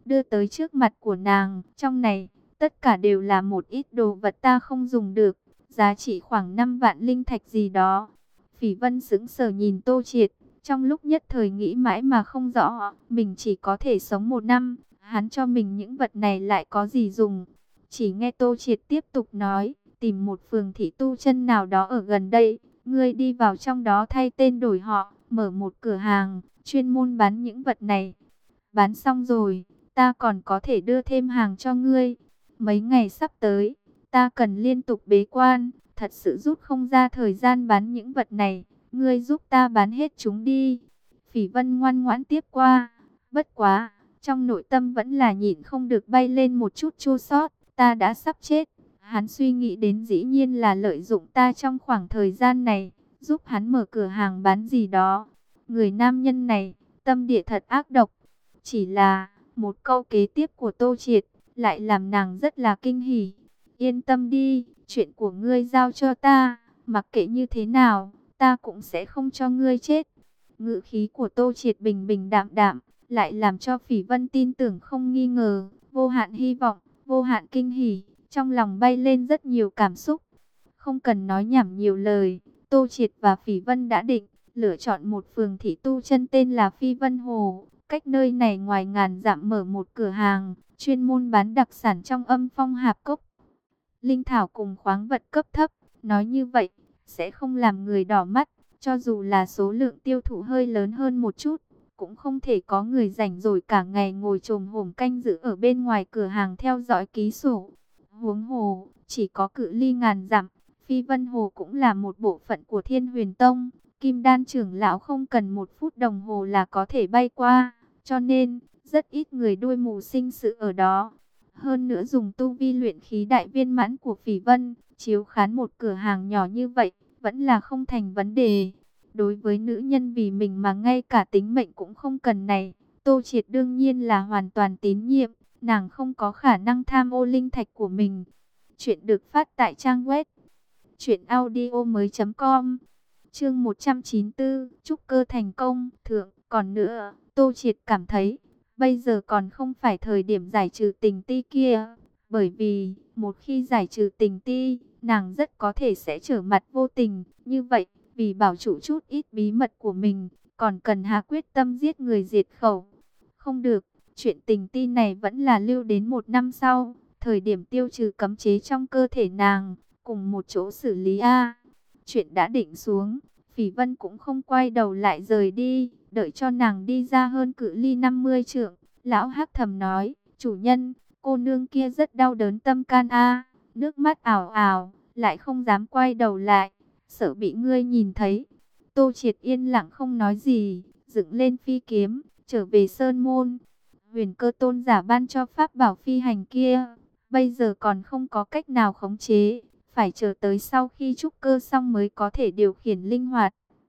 đưa tới trước mặt của nàng. Trong này, tất cả đều là một ít đồ vật ta không dùng được, giá trị khoảng năm vạn linh thạch gì đó. Phỉ Vân sững sờ nhìn Tô Triệt, trong lúc nhất thời nghĩ mãi mà không rõ, mình chỉ có thể sống một năm, hắn cho mình những vật này lại có gì dùng. Chỉ nghe Tô Triệt tiếp tục nói, tìm một phường thị tu chân nào đó ở gần đây, ngươi đi vào trong đó thay tên đổi họ, mở một cửa hàng, chuyên môn bán những vật này. Bán xong rồi, ta còn có thể đưa thêm hàng cho ngươi. Mấy ngày sắp tới, ta cần liên tục bế quan, thật sự rút không ra thời gian bán những vật này. Ngươi giúp ta bán hết chúng đi. Phỉ Vân ngoan ngoãn tiếp qua. Bất quá, trong nội tâm vẫn là nhịn không được bay lên một chút chua xót. Ta đã sắp chết. Hắn suy nghĩ đến dĩ nhiên là lợi dụng ta trong khoảng thời gian này, giúp hắn mở cửa hàng bán gì đó. Người nam nhân này, tâm địa thật ác độc. Chỉ là, một câu kế tiếp của Tô Triệt, lại làm nàng rất là kinh hỉ. Yên tâm đi, chuyện của ngươi giao cho ta, mặc kệ như thế nào, ta cũng sẽ không cho ngươi chết. Ngữ khí của Tô Triệt bình bình đạm đạm, lại làm cho Phỉ Vân tin tưởng không nghi ngờ, vô hạn hy vọng, vô hạn kinh hỉ, trong lòng bay lên rất nhiều cảm xúc. Không cần nói nhảm nhiều lời, Tô Triệt và Phỉ Vân đã định, lựa chọn một phường thị tu chân tên là Phi Vân Hồ, cách nơi này ngoài ngàn dặm mở một cửa hàng, chuyên môn bán đặc sản trong âm phong hạp cốc. Linh thảo cùng khoáng vật cấp thấp, nói như vậy, sẽ không làm người đỏ mắt, cho dù là số lượng tiêu thụ hơi lớn hơn một chút, cũng không thể có người rảnh rỗi cả ngày ngồi chồm hổm canh giữ ở bên ngoài cửa hàng theo dõi ký sổ. Huống hồ, chỉ có cự ly ngàn dặm, Phi Vân Hồ cũng là một bộ phận của Thiên Huyền Tông, Kim Đan trưởng lão không cần một phút đồng hồ là có thể bay qua, cho nên rất ít người đuôi mù sinh sự ở đó. Hơn nữa dùng tu vi luyện khí đại viên mãn của Phỉ Vân, chiếu khán một cửa hàng nhỏ như vậy, vẫn là không thành vấn đề. Đối với nữ nhân vì mình mà ngay cả tính mệnh cũng không cần này, Tô Triệt đương nhiên là hoàn toàn tín nhiệm, nàng không có khả năng tham ô linh thạch của mình. Chuyện được phát tại trang web truyện audio mới chấm com. Chương một trăm chín mươi tư, trúc cơ thành công, thượng, còn nữa, Tô Triệt cảm thấy, bây giờ còn không phải thời điểm giải trừ tình ti kia, bởi vì, một khi giải trừ tình ti, nàng rất có thể sẽ trở mặt vô tình, như vậy, vì bảo trụ chút ít bí mật của mình, còn cần hạ quyết tâm giết người diệt khẩu. Không được, chuyện tình ti này vẫn là lưu đến một năm sau, thời điểm tiêu trừ cấm chế trong cơ thể nàng, cùng một chỗ xử lý a. Chuyện đã định xuống, Phỉ Vân cũng không quay đầu lại rời đi, đợi cho nàng đi ra hơn cự ly năm mươi trượng, lão hắc thầm nói, chủ nhân, cô nương kia rất đau đớn tâm can a, nước mắt ảo ảo, lại không dám quay đầu lại, sợ bị ngươi nhìn thấy. Tô Triệt yên lặng không nói gì, dựng lên phi kiếm, trở về sơn môn. Huyền Cơ tôn giả ban cho pháp bảo phi hành kia, bây giờ còn không có cách nào khống chế, phải chờ tới sau khi trúc cơ xong mới có thể điều khiển linh hoạt.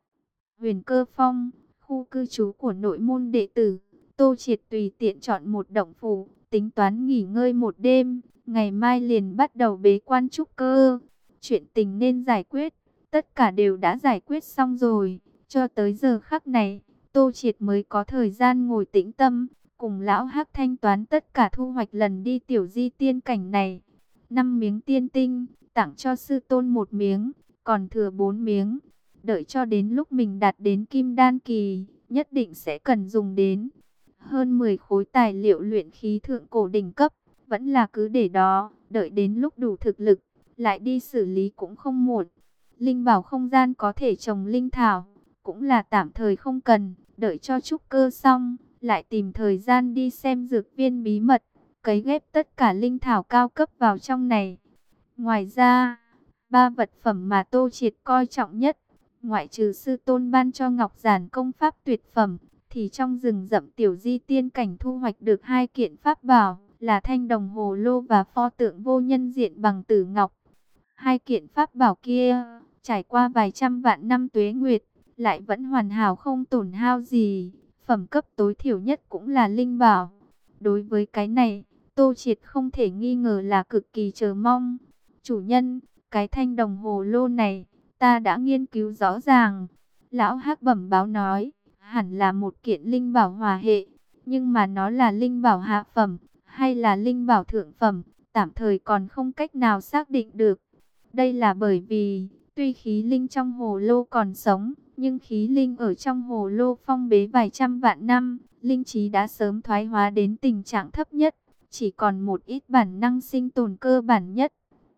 Huyền Cơ Phong, khu cư trú của nội môn đệ tử, Tô Triệt tùy tiện chọn một động phủ, tính toán nghỉ ngơi một đêm, ngày mai liền bắt đầu bế quan trúc cơ. Chuyện tình nên giải quyết, tất cả đều đã giải quyết xong rồi, cho tới giờ khắc này, Tô Triệt mới có thời gian ngồi tĩnh tâm, cùng lão hắc thanh toán tất cả thu hoạch lần đi tiểu di tiên cảnh này. Năm miếng tiên tinh, tặng cho sư tôn một miếng, còn thừa bốn miếng. Đợi cho đến lúc mình đạt đến kim đan kỳ, nhất định sẽ cần dùng đến. Hơn mười khối tài liệu luyện khí thượng cổ đỉnh cấp, vẫn là cứ để đó, đợi đến lúc đủ thực lực, lại đi xử lý cũng không muộn. Linh bảo không gian có thể trồng linh thảo, cũng là tạm thời không cần, đợi cho trúc cơ xong, lại tìm thời gian đi xem dược viên bí mật, cấy ghép tất cả linh thảo cao cấp vào trong này. Ngoài ra, ba vật phẩm mà Tô Triệt coi trọng nhất, ngoại trừ sư tôn ban cho Ngọc Giản công pháp tuyệt phẩm, thì trong rừng rậm tiểu di tiên cảnh thu hoạch được hai kiện pháp bảo, là thanh đồng hồ lô và pho tượng vô nhân diện bằng tử ngọc. Hai kiện pháp bảo kia, trải qua vài trăm vạn năm tuế nguyệt, lại vẫn hoàn hảo không tổn hao gì, phẩm cấp tối thiểu nhất cũng là linh bảo. Đối với cái này, Tô Triệt không thể nghi ngờ là cực kỳ chờ mong. Chủ nhân, cái thanh đồng hồ lô này, ta đã nghiên cứu rõ ràng. Lão Hắc bẩm báo nói, hẳn là một kiện linh bảo hòa hệ. Nhưng mà nó là linh bảo hạ phẩm, hay là linh bảo thượng phẩm, tạm thời còn không cách nào xác định được. Đây là bởi vì, tuy khí linh trong hồ lô còn sống, nhưng khí linh ở trong hồ lô phong bế vài trăm vạn năm, linh trí đã sớm thoái hóa đến tình trạng thấp nhất, chỉ còn một ít bản năng sinh tồn cơ bản nhất.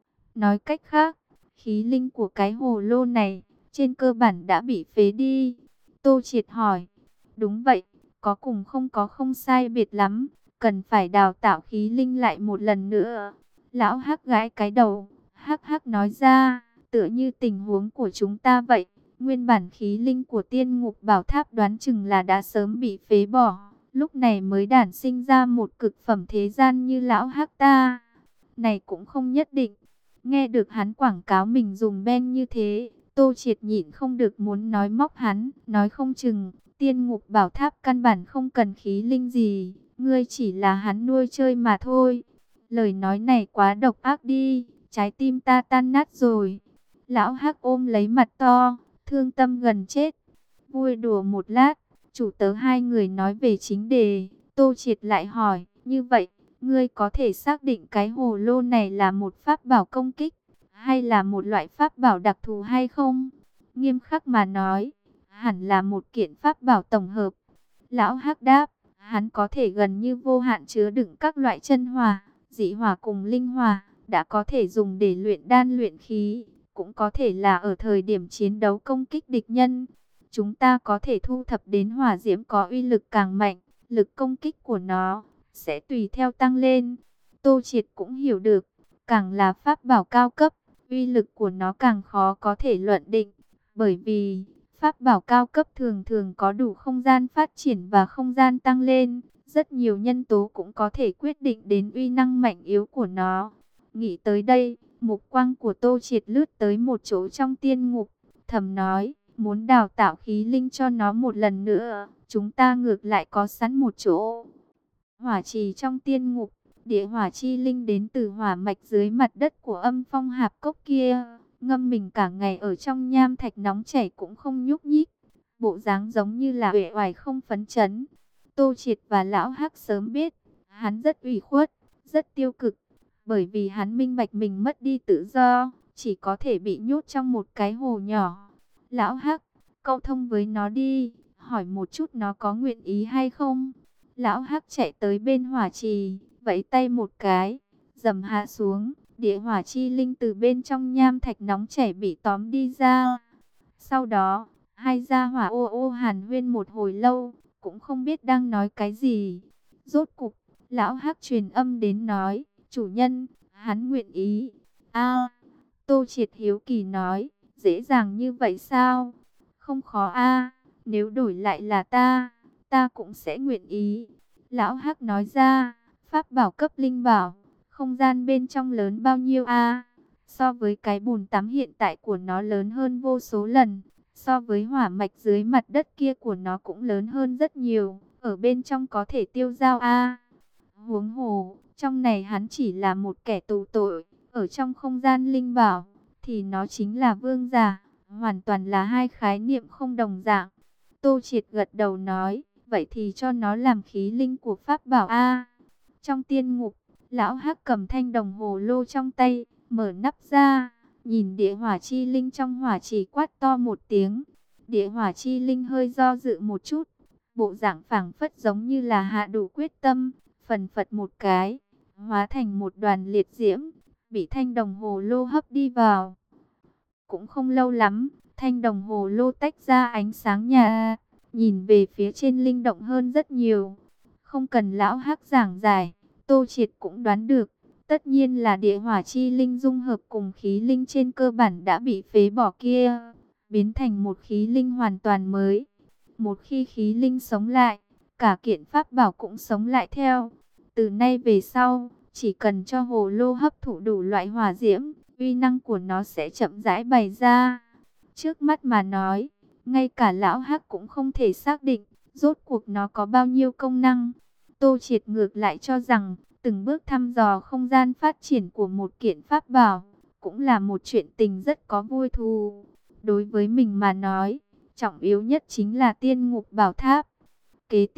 Nói cách khác, khí linh của cái hồ lô này, trên cơ bản đã bị phế đi. Tô Triệt hỏi, đúng vậy, có cùng không có không sai biệt lắm, cần phải đào tạo khí linh lại một lần nữa. Lão Hắc gãi cái đầu, Hắc Hắc nói ra, tựa như tình huống của chúng ta vậy. Nguyên bản khí linh của tiên ngục bảo tháp đoán chừng là đã sớm bị phế bỏ, lúc này mới đản sinh ra một cực phẩm thế gian như lão Hắc ta. Này cũng không nhất định. Nghe được hắn quảng cáo mình dùng ben như thế, Tô Triệt nhịn không được muốn nói móc hắn, nói không chừng, tiên ngục bảo tháp căn bản không cần khí linh gì, ngươi chỉ là hắn nuôi chơi mà thôi. Lời nói này quá độc ác đi, trái tim ta tan nát rồi. Lão Hắc ôm lấy mặt to, thương tâm gần chết. Vui đùa một lát, chủ tớ hai người nói về chính đề, Tô Triệt lại hỏi, như vậy, ngươi có thể xác định cái hồ lô này là một pháp bảo công kích, hay là một loại pháp bảo đặc thù hay không? Nghiêm khắc mà nói, hẳn là một kiện pháp bảo tổng hợp. Lão Hắc đáp, hắn có thể gần như vô hạn chứa đựng các loại chân hỏa, dị hỏa cùng linh hỏa, đã có thể dùng để luyện đan luyện khí, cũng có thể là ở thời điểm chiến đấu công kích địch nhân. Chúng ta có thể thu thập đến hỏa diễm có uy lực càng mạnh, lực công kích của nó sẽ tùy theo tăng lên. Tô Triệt cũng hiểu được, càng là pháp bảo cao cấp, uy lực của nó càng khó có thể luận định, bởi vì pháp bảo cao cấp thường thường có đủ không gian phát triển và không gian tăng lên, rất nhiều nhân tố cũng có thể quyết định đến uy năng mạnh yếu của nó. Nghĩ tới đây, mục quang của Tô Triệt lướt tới một chỗ trong tiên ngục, thầm nói, muốn đào tạo khí linh cho nó một lần nữa, chúng ta ngược lại có sẵn một chỗ. Hỏa trì trong tiên ngục, địa hỏa chi linh đến từ hỏa mạch dưới mặt đất của âm phong hạp cốc kia, ngâm mình cả ngày ở trong nham thạch nóng chảy cũng không nhúc nhích, bộ dáng giống như là uể oải không phấn chấn. Tô Triệt và lão Hắc sớm biết, hắn rất ủy khuất, rất tiêu cực, bởi vì hắn minh bạch mình mất đi tự do, chỉ có thể bị nhốt trong một cái hồ nhỏ. Lão Hắc, câu thông với nó đi, hỏi một chút nó có nguyện ý hay không. Lão Hắc chạy tới bên hỏa trì, vẫy tay một cái, dầm hạ xuống, địa hỏa chi linh từ bên trong nham thạch nóng chảy bị tóm đi ra. Sau đó, hai gia hỏa ô ô hàn huyên một hồi lâu, cũng không biết đang nói cái gì. Rốt cục, lão Hắc truyền âm đến nói, chủ nhân, hắn nguyện ý. A, Tô Triệt hiếu kỳ nói, dễ dàng như vậy sao? Không khó a, nếu đổi lại là ta, ta cũng sẽ nguyện ý. Lão Hắc nói ra, pháp bảo cấp linh bảo, không gian bên trong lớn bao nhiêu a? So với cái bồn tắm hiện tại của nó lớn hơn vô số lần, so với hỏa mạch dưới mặt đất kia của nó cũng lớn hơn rất nhiều, ở bên trong có thể tiêu dao a. Huống hồ, trong này hắn chỉ là một kẻ tù tội, ở trong không gian linh bảo, thì nó chính là vương giả, hoàn toàn là hai khái niệm không đồng dạng. Tô Triệt gật đầu nói, vậy thì cho nó làm khí linh của pháp bảo a. Trong tiên ngục, lão Hắc cầm thanh đồng hồ lô trong tay, mở nắp ra, nhìn địa hỏa chi linh trong hỏa chỉ quát to một tiếng. Địa hỏa chi linh hơi do dự một chút, bộ dạng phảng phất giống như là hạ đủ quyết tâm, phần phật một cái, hóa thành một đoàn liệt diễm, bị thanh đồng hồ lô hấp đi vào. Cũng không lâu lắm, thanh đồng hồ lô tách ra ánh sáng nhà, nhìn về phía trên linh động hơn rất nhiều. Không cần lão Hắc giảng giải, Tô Triệt cũng đoán được, tất nhiên là địa hỏa chi linh dung hợp cùng khí linh trên cơ bản đã bị phế bỏ kia, biến thành một khí linh hoàn toàn mới. Một khi khí linh sống lại, cả kiện pháp bảo cũng sống lại theo. Từ nay về sau, chỉ cần cho hồ lô hấp thụ đủ loại hỏa diễm, uy năng của nó sẽ chậm rãi bày ra. Trước mắt mà nói, ngay cả lão Hắc cũng không thể xác định, rốt cuộc nó có bao nhiêu công năng. Tô Triệt ngược lại cho rằng, từng bước thăm dò không gian phát triển của một kiện pháp bảo, cũng là một chuyện tình rất có vui thú. Đối với mình mà nói, trọng yếu nhất chính là tiên ngục bảo tháp. Kế tiếp,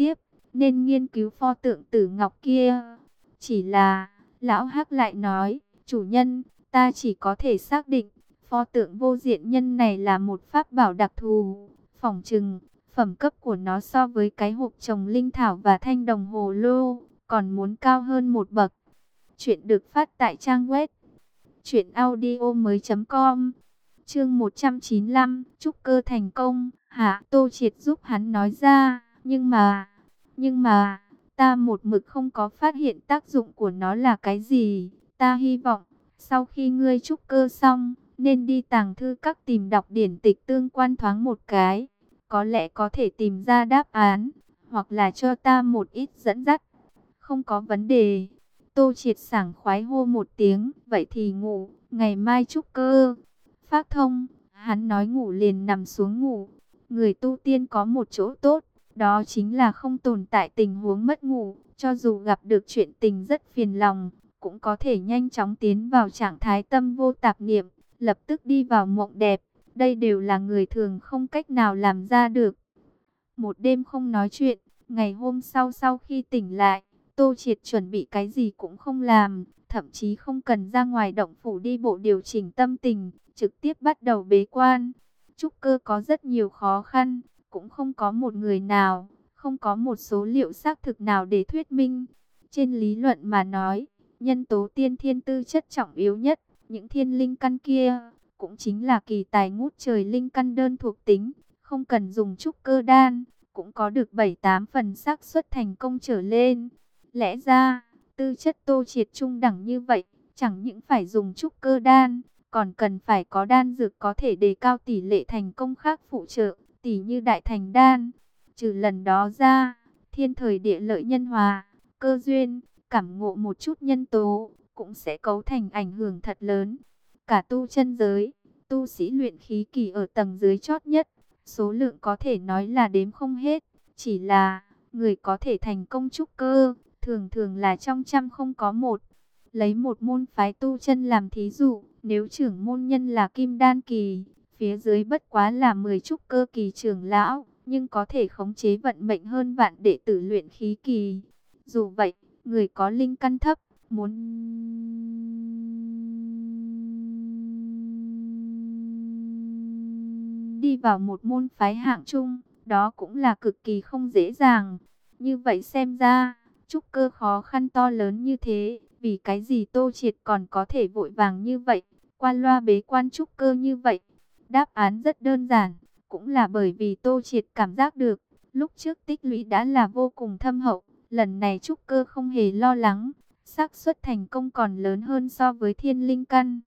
nên nghiên cứu pho tượng tử ngọc kia. Chỉ là, lão Hắc lại nói, chủ nhân, ta chỉ có thể xác định, pho tượng vô diện nhân này là một pháp bảo đặc thù, phỏng chừng, phẩm cấp của nó so với cái hộp trồng linh thảo và thanh đồng hồ lô, còn muốn cao hơn một bậc. Chuyện được phát tại trang web truyện audio mới chấm com. Chương một trăm chín mươi lăm, trúc cơ thành công. Hả? Tô Triệt giúp hắn nói ra, nhưng mà, nhưng mà, ta một mực không có phát hiện tác dụng của nó là cái gì. Ta hy vọng, sau khi ngươi trúc cơ xong, nên đi tàng thư các tìm đọc điển tịch tương quan thoáng một cái. Có lẽ có thể tìm ra đáp án, hoặc là cho ta một ít dẫn dắt. Không có vấn đề. Tô Triệt sảng khoái hô một tiếng, vậy thì ngủ, ngày mai trúc cơ. Phác thông, hắn nói ngủ liền nằm xuống ngủ. Người tu tiên có một chỗ tốt, đó chính là không tồn tại tình huống mất ngủ. Cho dù gặp được chuyện tình rất phiền lòng, cũng có thể nhanh chóng tiến vào trạng thái tâm vô tạp niệm, lập tức đi vào mộng đẹp. Đây đều là người thường không cách nào làm ra được. Một đêm không nói chuyện, ngày hôm sau sau khi tỉnh lại, Tô Triệt chuẩn bị cái gì cũng không làm, thậm chí không cần ra ngoài động phủ đi bộ điều chỉnh tâm tình, trực tiếp bắt đầu bế quan. Trúc cơ có rất nhiều khó khăn, cũng không có một người nào, không có một số liệu xác thực nào để thuyết minh. Trên lý luận mà nói, nhân tố tiên thiên tư chất trọng yếu nhất, những thiên linh căn kia, cũng chính là kỳ tài ngút trời linh căn đơn thuộc tính, không cần dùng trúc cơ đan, cũng có được bảy tám phần xác suất thành công trở lên. Lẽ ra, tư chất Tô Triệt trung đẳng như vậy, chẳng những phải dùng trúc cơ đan, còn cần phải có đan dược có thể đề cao tỷ lệ thành công khác phụ trợ, tỷ như đại thành đan. Trừ lần đó ra, thiên thời địa lợi nhân hòa, cơ duyên, cảm ngộ một chút nhân tố, cũng sẽ cấu thành ảnh hưởng thật lớn. Cả tu chân giới, tu sĩ luyện khí kỳ ở tầng dưới chót nhất, số lượng có thể nói là đếm không hết, chỉ là người có thể thành công trúc cơ, thường thường là trong trăm không có một. Lấy một môn phái tu chân làm thí dụ, nếu trưởng môn nhân là kim đan kỳ, phía dưới bất quá là mười trúc cơ kỳ trưởng lão, nhưng có thể khống chế vận mệnh hơn vạn đệ tử luyện khí kỳ. Dù vậy, người có linh căn thấp, muốn đi vào một môn phái hạng trung, đó cũng là cực kỳ không dễ dàng. Như vậy xem ra, trúc cơ khó khăn to lớn như thế, vì cái gì Tô Triệt còn có thể vội vàng như vậy, qua loa bế quan trúc cơ như vậy? Đáp án rất đơn giản, cũng là bởi vì Tô Triệt cảm giác được, lúc trước tích lũy đã là vô cùng thâm hậu, lần này trúc cơ không hề lo lắng, xác suất thành công còn lớn hơn so với thiên linh căn.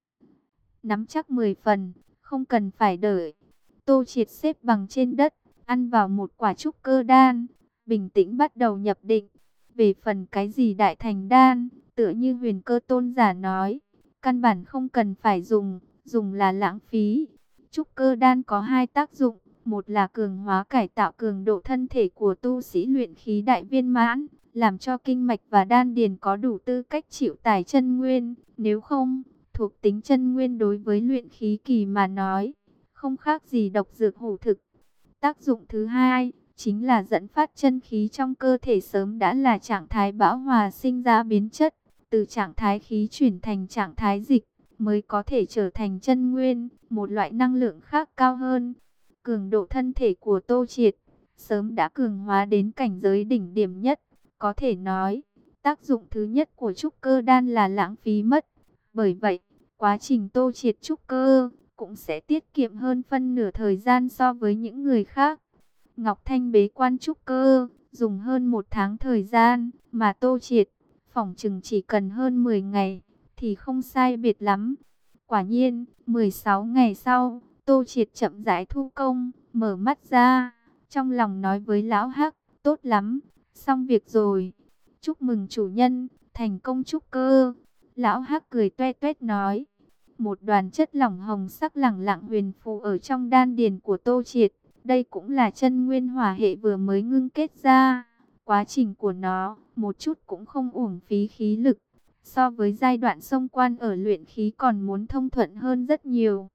Nắm chắc mười phần, không cần phải đợi. Tô Triệt xếp bằng trên đất, ăn vào một quả trúc cơ đan, bình tĩnh bắt đầu nhập định. Về phần cái gì đại thành đan, tựa như Huyền Cơ tôn giả nói, căn bản không cần phải dùng, dùng là lãng phí. Trúc cơ đan có hai tác dụng, một là cường hóa cải tạo cường độ thân thể của tu sĩ luyện khí đại viên mãn, làm cho kinh mạch và đan điền có đủ tư cách chịu tải chân nguyên. Nếu không, thuộc tính chân nguyên đối với luyện khí kỳ mà nói, không khác gì độc dược hủ thực. Tác dụng thứ hai, chính là dẫn phát chân khí trong cơ thể sớm đã là trạng thái bão hòa sinh ra biến chất, từ trạng thái khí chuyển thành trạng thái dịch, mới có thể trở thành chân nguyên, một loại năng lượng khác cao hơn. Cường độ thân thể của Tô Triệt, sớm đã cường hóa đến cảnh giới đỉnh điểm nhất, có thể nói, tác dụng thứ nhất của trúc cơ đan là lãng phí mất. Bởi vậy, quá trình Tô Triệt trúc cơ, cũng sẽ tiết kiệm hơn phân nửa thời gian so với những người khác. Ngọc Thanh bế quan trúc cơ, dùng hơn một tháng thời gian, mà Tô Triệt, phỏng chừng chỉ cần hơn mười ngày, thì không sai biệt lắm. Quả nhiên, mười sáu ngày sau, Tô Triệt chậm rãi thu công, mở mắt ra, trong lòng nói với Lão Hắc, tốt lắm, xong việc rồi. Chúc mừng chủ nhân, thành công trúc cơ. Lão Hắc cười toe toét nói. Một đoàn chất lỏng hồng sắc lẳng lặng huyền phù ở trong đan điền của Tô Triệt. Đây cũng là chân nguyên hỏa hệ vừa mới ngưng kết ra. Quá trình của nó, một chút cũng không uổng phí khí lực. So với giai đoạn xông quan ở luyện khí còn muốn thông thuận hơn rất nhiều.